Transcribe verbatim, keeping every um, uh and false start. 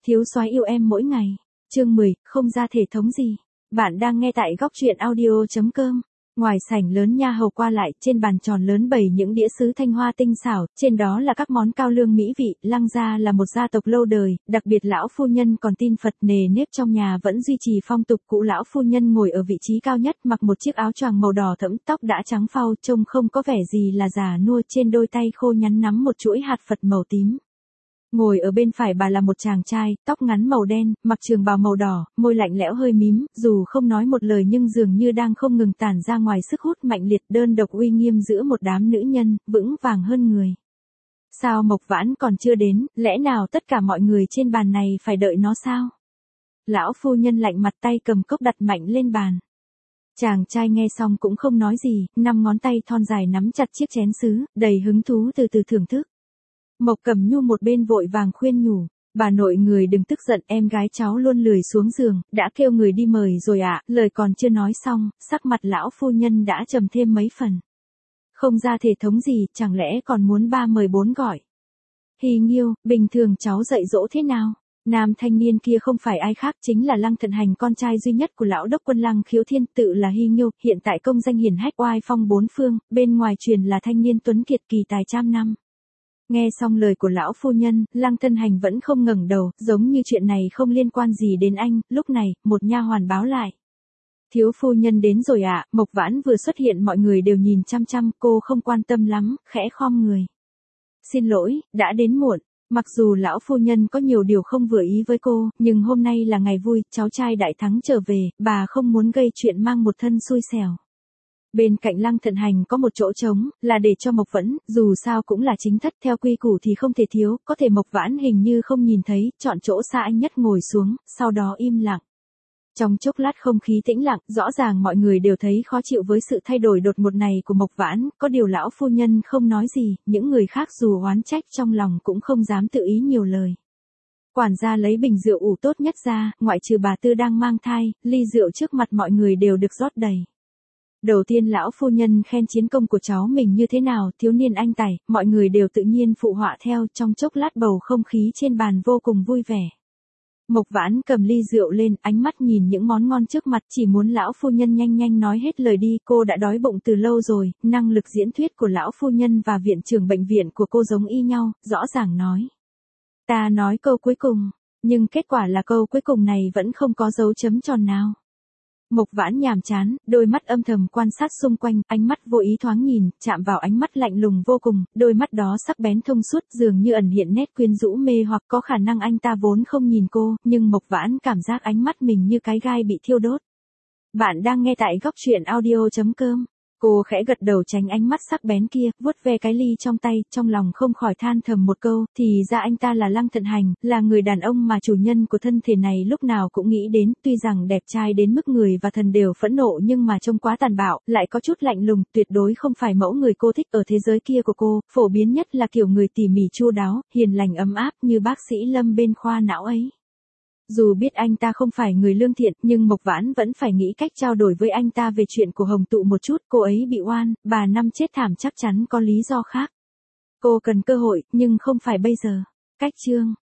Thiếu soái yêu em mỗi ngày. Chương mười, không ra thể thống gì. Bạn đang nghe tại góc truyện audio chấm com. Ngoài sảnh lớn nha hầu qua lại, trên bàn tròn lớn bày những đĩa sứ thanh hoa tinh xảo, trên đó là các món cao lương mỹ vị. Lăng gia là một gia tộc lâu đời, đặc biệt lão phu nhân còn tin Phật, nề nếp trong nhà vẫn duy trì phong tục cũ. Lão phu nhân ngồi ở vị trí cao nhất, mặc một chiếc áo choàng màu đỏ thẫm, tóc đã trắng phau, trông không có vẻ gì là già nua, trên đôi tay khô nhắn nắm một chuỗi hạt Phật màu tím. Ngồi ở bên phải bà là một chàng trai, tóc ngắn màu đen, mặc trường bào màu đỏ, môi lạnh lẽo hơi mím, dù không nói một lời nhưng dường như đang không ngừng tản ra ngoài sức hút mạnh liệt, đơn độc uy nghiêm giữa một đám nữ nhân, vững vàng hơn người. Sao Mộc Vãn còn chưa đến, lẽ nào tất cả mọi người trên bàn này phải đợi nó sao? Lão phu nhân lạnh mặt, tay cầm cốc đặt mạnh lên bàn. Chàng trai nghe xong cũng không nói gì, năm ngón tay thon dài nắm chặt chiếc chén sứ, đầy hứng thú từ từ thưởng thức. Mộc Cẩm Nhu một bên vội vàng khuyên nhủ, bà nội người đừng tức giận, em gái cháu luôn lười xuống giường, đã kêu người đi mời rồi ạ. Lời còn chưa nói xong, sắc mặt lão phu nhân đã trầm thêm mấy phần. Không ra thể thống gì, chẳng lẽ còn muốn ba mời bốn gọi. Hy Nghiêu, bình thường cháu dạy dỗ thế nào? Nam thanh niên kia không phải ai khác, chính là Lăng Thận Hành, con trai duy nhất của lão đốc quân Lăng Khiếu Thiên, tự là Hy Nghiêu, hiện tại công danh hiển hách, oai phong bốn phương, bên ngoài truyền là thanh niên tuấn kiệt, kỳ tài trăm năm. Nghe xong lời của lão phu nhân, Lăng Thận Hành vẫn không ngẩng đầu, giống như chuyện này không liên quan gì đến anh. Lúc này, một nha hoàn báo lại. Thiếu phu nhân đến rồi ạ. À. Mộc Vãn vừa xuất hiện mọi người đều nhìn chăm chăm, cô không quan tâm lắm, khẽ khom người. Xin lỗi, đã đến muộn. Mặc dù lão phu nhân có nhiều điều không vừa ý với cô, nhưng hôm nay là ngày vui, cháu trai đại thắng trở về, bà không muốn gây chuyện mang một thân xui xẻo. Bên cạnh Lăng Thận Hành có một chỗ trống, là để cho Mộc Vãn, dù sao cũng là chính thất, theo quy củ thì không thể thiếu, có thể Mộc Vãn hình như không nhìn thấy, chọn chỗ xa anh nhất ngồi xuống, sau đó im lặng. Trong chốc lát không khí tĩnh lặng, rõ ràng mọi người đều thấy khó chịu với sự thay đổi đột ngột này của Mộc Vãn, có điều lão phu nhân không nói gì, những người khác dù oán trách trong lòng cũng không dám tự ý nhiều lời. Quản gia lấy bình rượu ủ tốt nhất ra, ngoại trừ bà Tư đang mang thai, ly rượu trước mặt mọi người đều được rót đầy. Đầu tiên lão phu nhân khen chiến công của cháu mình như thế nào, thiếu niên anh tài, mọi người đều tự nhiên phụ họa theo, trong chốc lát bầu không khí trên bàn vô cùng vui vẻ. Mộc Vãn cầm ly rượu lên, ánh mắt nhìn những món ngon trước mặt, chỉ muốn lão phu nhân nhanh nhanh nói hết lời đi, cô đã đói bụng từ lâu rồi. Năng lực diễn thuyết của lão phu nhân và viện trưởng bệnh viện của cô giống y nhau, rõ ràng nói. Ta nói câu cuối cùng, nhưng kết quả là câu cuối cùng này vẫn không có dấu chấm tròn nào. Mộc Vãn nhàm chán, đôi mắt âm thầm quan sát xung quanh, ánh mắt vô ý thoáng nhìn, chạm vào ánh mắt lạnh lùng vô cùng, đôi mắt đó sắc bén thông suốt, dường như ẩn hiện nét quyến rũ mê hoặc. Có khả năng anh ta vốn không nhìn cô, nhưng Mộc Vãn cảm giác ánh mắt mình như cái gai bị thiêu đốt. Bạn đang nghe tại góc truyện audio chấm com. Cô khẽ gật đầu tránh ánh mắt sắc bén kia, vuốt ve cái ly trong tay, trong lòng không khỏi than thầm một câu, thì ra anh ta là Lăng Thận Hành, là người đàn ông mà chủ nhân của thân thể này lúc nào cũng nghĩ đến, tuy rằng đẹp trai đến mức người và thần đều phẫn nộ nhưng mà trông quá tàn bạo, lại có chút lạnh lùng, tuyệt đối không phải mẫu người cô thích ở thế giới kia của cô, phổ biến nhất là kiểu người tỉ mỉ chu đáo, hiền lành ấm áp như bác sĩ Lâm bên khoa não ấy. Dù biết anh ta không phải người lương thiện, nhưng Mộc Vãn vẫn phải nghĩ cách trao đổi với anh ta về chuyện của Hồng Tụ một chút, cô ấy bị oan, bà năm chết thảm chắc chắn có lý do khác. Cô cần cơ hội, nhưng không phải bây giờ. Cách chương